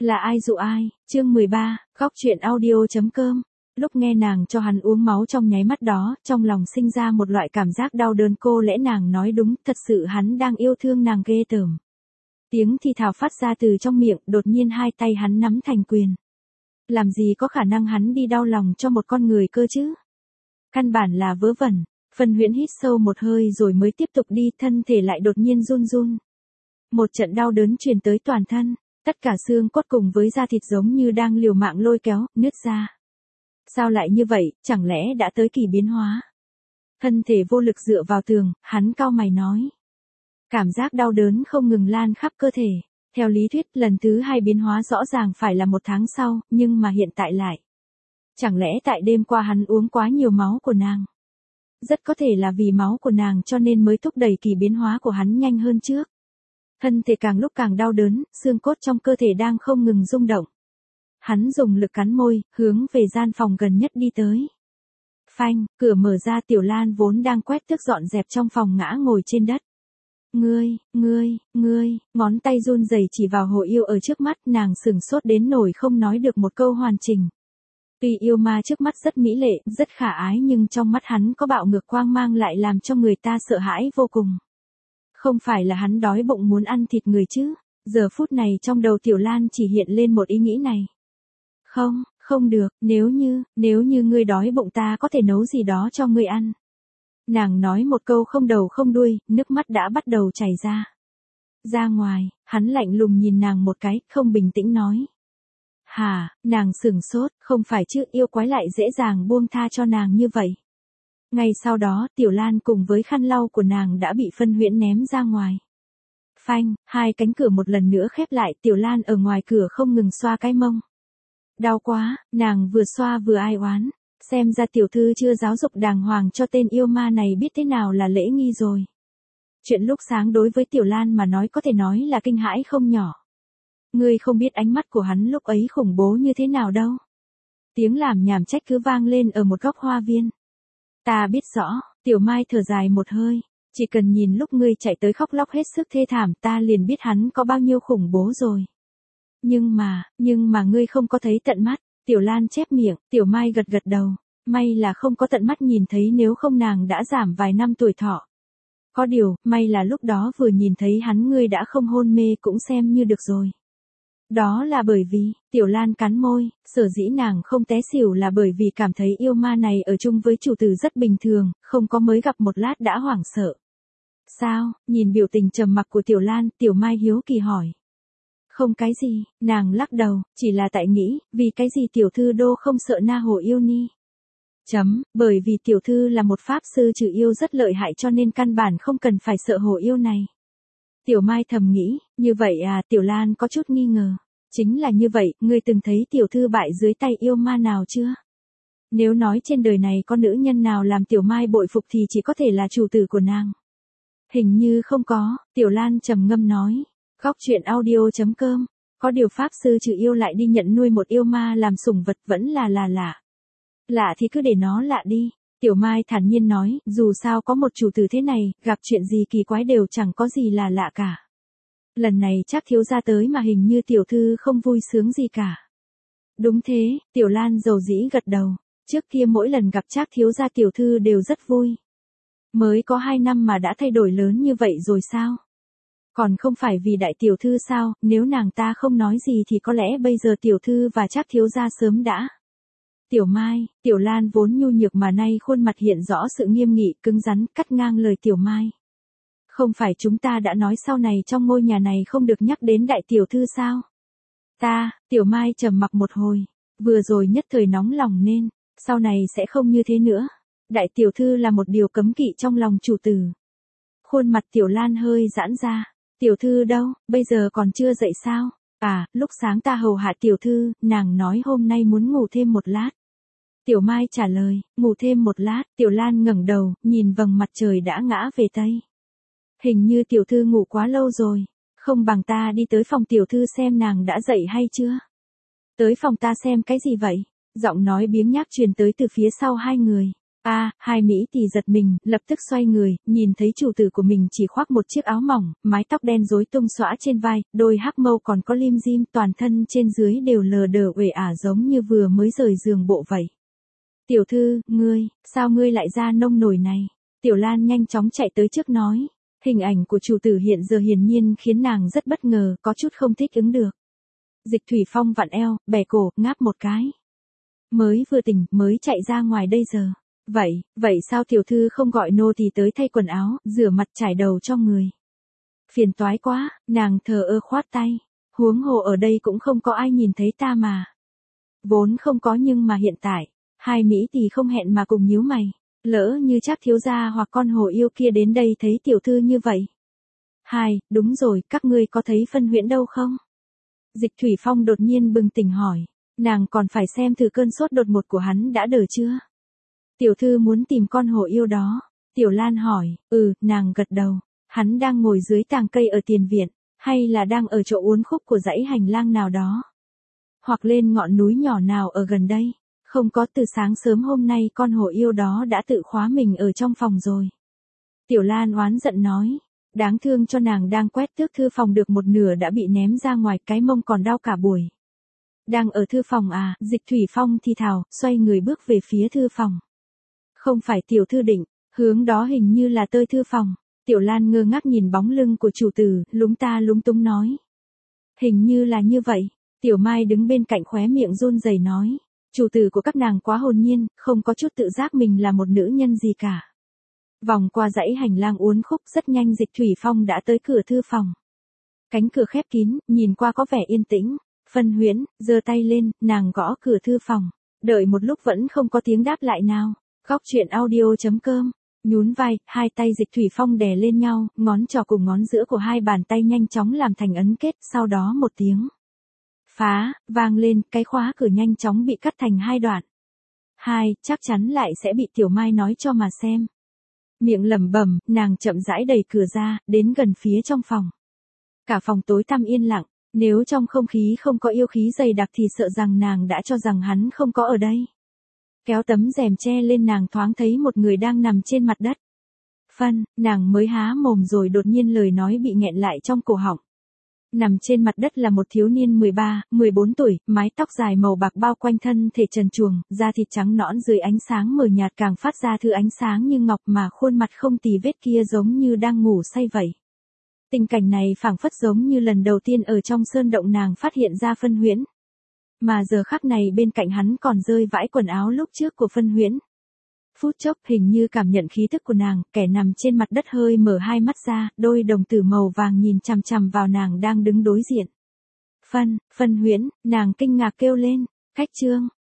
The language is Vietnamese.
Là ai dụ ai, chương 13, góc chuyện audio.com. Lúc nghe nàng cho hắn uống máu trong nháy mắt đó, trong lòng sinh ra một loại cảm giác đau đớn, cô lẽ nàng nói đúng, thật sự hắn đang yêu thương nàng ghê tởm. Tiếng thì thào phát ra từ trong miệng, đột nhiên hai tay hắn nắm thành quyền. Làm gì có khả năng hắn đi đau lòng cho một con người cơ chứ? Căn bản là vớ vẩn. Phân Huyễn hít sâu một hơi rồi mới tiếp tục đi, thân thể lại đột nhiên run run. Một trận đau đớn truyền tới toàn thân, tất cả xương cốt cùng với da thịt giống như đang liều mạng lôi kéo, nứt ra. Sao lại như vậy, chẳng lẽ đã tới kỳ biến hóa? Thân thể vô lực dựa vào tường, hắn cau mày nói. Cảm giác đau đớn không ngừng lan khắp cơ thể. Theo lý thuyết, lần thứ 2 biến hóa rõ ràng phải là 1 tháng sau, nhưng mà hiện tại lại. Chẳng lẽ tại đêm qua hắn uống quá nhiều máu của nàng? Rất có thể là vì máu của nàng cho nên mới thúc đẩy kỳ biến hóa của hắn nhanh hơn trước. Thân thể càng lúc càng đau đớn, xương cốt trong cơ thể đang không ngừng rung động. Hắn dùng lực cắn môi, hướng về gian phòng gần nhất đi tới. Phanh, cửa mở ra, Tiểu Lan vốn đang quét tước dọn dẹp trong phòng ngã ngồi trên đất. Ngươi, ngón tay run rẩy chỉ vào Hồ Yêu ở trước mắt, nàng sửng sốt đến nỗi không nói được một câu hoàn chỉnh. Tuy yêu ma trước mắt rất mỹ lệ, rất khả ái, nhưng trong mắt hắn có bạo ngược quang mang lại làm cho người ta sợ hãi vô cùng. Không phải là hắn đói bụng muốn ăn thịt người chứ? Giờ phút này trong đầu Tiểu Lan chỉ hiện lên một ý nghĩ này. Không được, nếu như ngươi đói bụng ta có thể nấu gì đó cho ngươi ăn. Nàng nói một câu không đầu không đuôi, nước mắt đã bắt đầu chảy ra. Ra ngoài, hắn lạnh lùng nhìn nàng một cái, không bình tĩnh nói. Hả, nàng sửng sốt, không phải chứ, yêu quái lại dễ dàng buông tha cho nàng như vậy. Ngay sau đó, Tiểu Lan cùng với khăn lau của nàng đã bị Phân Huyễn ném ra ngoài. Phanh, hai cánh cửa một lần nữa khép lại, Tiểu Lan ở ngoài cửa không ngừng xoa cái mông. Đau quá, nàng vừa xoa vừa ai oán, xem ra tiểu thư chưa giáo dục đàng hoàng cho tên yêu ma này biết thế nào là lễ nghi rồi. Chuyện lúc sáng đối với Tiểu Lan mà nói có thể nói là kinh hãi không nhỏ. Ngươi không biết ánh mắt của hắn lúc ấy khủng bố như thế nào đâu. Tiếng làm nhảm trách cứ vang lên ở một góc hoa viên. Ta biết rõ, Tiểu Mai thở dài một hơi, chỉ cần nhìn lúc ngươi chạy tới khóc lóc hết sức thê thảm ta liền biết hắn có bao nhiêu khủng bố rồi. Nhưng mà ngươi không có thấy tận mắt, Tiểu Lan chép miệng, Tiểu Mai gật gật đầu, may là không có tận mắt nhìn thấy, nếu không nàng đã giảm vài năm tuổi thọ. Có điều, may là lúc đó vừa nhìn thấy hắn ngươi đã không hôn mê cũng xem như được rồi. Đó là bởi vì, Tiểu Lan cắn môi, sở dĩ nàng không té xỉu là bởi vì cảm thấy yêu ma này ở chung với chủ tử rất bình thường, không có mới gặp một lát đã hoảng sợ. Sao, nhìn biểu tình trầm mặc của Tiểu Lan, Tiểu Mai hiếu kỳ hỏi. Không cái gì, nàng lắc đầu, chỉ là tại nghĩ, vì cái gì tiểu thư đô không sợ Na Hồ Yêu Ni. Bởi vì tiểu thư là một pháp sư trừ yêu rất lợi hại cho nên căn bản không cần phải sợ Hồ Yêu này. Tiểu Mai thầm nghĩ, như vậy à, Tiểu Lan có chút nghi ngờ. Chính là như vậy, ngươi từng thấy tiểu thư bại dưới tay yêu ma nào chưa? Nếu nói trên đời này có nữ nhân nào làm Tiểu Mai bội phục thì chỉ có thể là chủ tử của nàng. Hình như không có, Tiểu Lan trầm ngâm nói. Góc chuyện audio.com, có điều pháp sư trừ yêu lại đi nhận nuôi một yêu ma làm sủng vật vẫn là lạ. Lạ thì cứ để nó lạ đi, Tiểu Mai thản nhiên nói, dù sao có một chủ tử thế này, gặp chuyện gì kỳ quái đều chẳng có gì là lạ cả. Lần này chắc thiếu gia tới mà hình như tiểu thư không vui sướng gì cả. Đúng thế, Tiểu Lan dầu dĩ gật đầu, trước kia mỗi lần gặp Trác thiếu gia tiểu thư đều rất vui. Mới có 2 năm mà đã thay đổi lớn như vậy rồi sao? Còn không phải vì đại tiểu thư sao, nếu nàng ta không nói gì thì có lẽ bây giờ tiểu thư và Trác thiếu gia sớm đã. Tiểu Mai, Tiểu Lan vốn nhu nhược mà nay khuôn mặt hiện rõ sự nghiêm nghị, cứng rắn, cắt ngang lời Tiểu Mai. Không phải chúng ta đã nói sau này trong ngôi nhà này không được nhắc đến đại tiểu thư sao? Tiểu Mai trầm mặc một hồi, vừa rồi nhất thời nóng lòng nên, sau này sẽ không như thế nữa. Đại tiểu thư là một điều cấm kỵ trong lòng chủ tử. Khuôn mặt Tiểu Lan hơi giãn ra. Tiểu thư đâu, bây giờ còn chưa dậy sao? À, lúc sáng ta hầu hạ tiểu thư, nàng nói hôm nay muốn ngủ thêm một lát. Tiểu Mai trả lời, ngủ thêm một lát, Tiểu Lan ngẩng đầu, nhìn vầng mặt trời đã ngã về tây. Hình như tiểu thư ngủ quá lâu rồi, không bằng ta đi tới phòng tiểu thư xem nàng đã dậy hay chưa. Tới phòng ta xem cái gì vậy? Giọng nói biếng nhác truyền tới từ phía sau hai người. Hai Mỹ Tỷ giật mình, lập tức xoay người, nhìn thấy chủ tử của mình chỉ khoác một chiếc áo mỏng, mái tóc đen rối tung xõa trên vai, đôi hắc mâu còn có lim dim, toàn thân trên dưới đều lờ đờ uể ả giống như vừa mới rời giường bộ vậy. Tiểu thư, sao ngươi lại ra nông nổi này? Tiểu Lan nhanh chóng chạy tới trước nói. Hình ảnh của chủ tử hiện giờ hiển nhiên khiến nàng rất bất ngờ, có chút không thích ứng được. Dịch Thủy Phong vặn eo, bẻ cổ, ngáp một cái. Mới vừa tỉnh, mới chạy ra ngoài đây giờ. Vậy sao tiểu thư không gọi nô tỳ tới thay quần áo, rửa mặt trải đầu cho người? Phiền toái quá, nàng thờ ơ khoát tay. Huống hồ ở đây cũng không có ai nhìn thấy ta mà. Vốn không có nhưng mà hiện tại, hai Mỹ Tỷ không hẹn mà cùng nhíu mày. Lỡ như chắc thiếu gia hoặc con hồ yêu kia đến đây thấy tiểu thư như vậy. Đúng rồi, các ngươi có thấy Phân Huyễn đâu không? Dịch Thủy Phong đột nhiên bừng tỉnh hỏi. Nàng còn phải xem thử cơn sốt đột ngột của hắn đã đỡ chưa? Tiểu thư muốn tìm con hổ yêu đó. Tiểu Lan hỏi. Nàng gật đầu. Hắn đang ngồi dưới tàng cây ở tiền viện, hay là đang ở chỗ uốn khúc của dãy hành lang nào đó? Hoặc lên ngọn núi nhỏ nào ở gần đây? Không có, từ sáng sớm hôm nay con hổ yêu đó đã tự khóa mình ở trong phòng rồi. Tiểu Lan oán giận nói. Đáng thương cho nàng đang quét tước thư phòng được một nửa đã bị ném ra ngoài, cái mông còn đau cả buổi. Đang ở thư phòng à? Dịch Thủy Phong thì thào, xoay người bước về phía thư phòng. Không phải tiểu thư định, hướng đó hình như là tơi thư phòng. Tiểu Lan ngơ ngác nhìn bóng lưng của chủ tử, lúng ta lúng túng nói. Hình như là như vậy. Tiểu Mai đứng bên cạnh khóe miệng run rẩy nói. Chủ tử của các nàng quá hồn nhiên, không có chút tự giác mình là một nữ nhân gì cả. Vòng qua dãy hành lang uốn khúc, rất nhanh Dịch Thủy Phong đã tới cửa thư phòng. Cánh cửa khép kín, nhìn qua có vẻ yên tĩnh. Phân Huyễn, giơ tay lên, nàng gõ cửa thư phòng. Đợi một lúc vẫn không có tiếng đáp lại nào. Góc truyện audio.com. Nhún vai, hai tay Dịch Thủy Phong đè lên nhau, ngón trỏ cùng ngón giữa của hai bàn tay nhanh chóng làm thành ấn kết, sau đó một tiếng phá, vang lên, cái khóa cửa nhanh chóng bị cắt thành hai đoạn. Chắc chắn lại sẽ bị Tiểu Mai nói cho mà xem. Miệng lẩm bẩm, nàng chậm rãi đẩy cửa ra, đến gần phía trong phòng. Cả phòng tối tăm yên lặng, nếu trong không khí không có yêu khí dày đặc thì sợ rằng nàng đã cho rằng hắn không có ở đây. Kéo tấm rèm che lên, nàng thoáng thấy một người đang nằm trên mặt đất. Nàng mới há mồm rồi đột nhiên lời nói bị nghẹn lại trong cổ họng. Nằm trên mặt đất là một thiếu niên 13, 14 tuổi, mái tóc dài màu bạc bao quanh thân thể trần truồng, da thịt trắng nõn dưới ánh sáng mờ nhạt càng phát ra thứ ánh sáng như ngọc, mà khuôn mặt không tì vết kia giống như đang ngủ say vậy. Tình cảnh này phảng phất giống như lần đầu tiên ở trong sơn động nàng phát hiện ra Phân Huyễn. Mà giờ khắc này bên cạnh hắn còn rơi vãi quần áo lúc trước của Phân Huyễn. Phút chốc hình như cảm nhận khí thức của nàng, kẻ nằm trên mặt đất hơi mở hai mắt ra, đôi đồng tử màu vàng nhìn chằm chằm vào nàng đang đứng đối diện. Phân Huyễn, nàng kinh ngạc kêu lên. Cách chương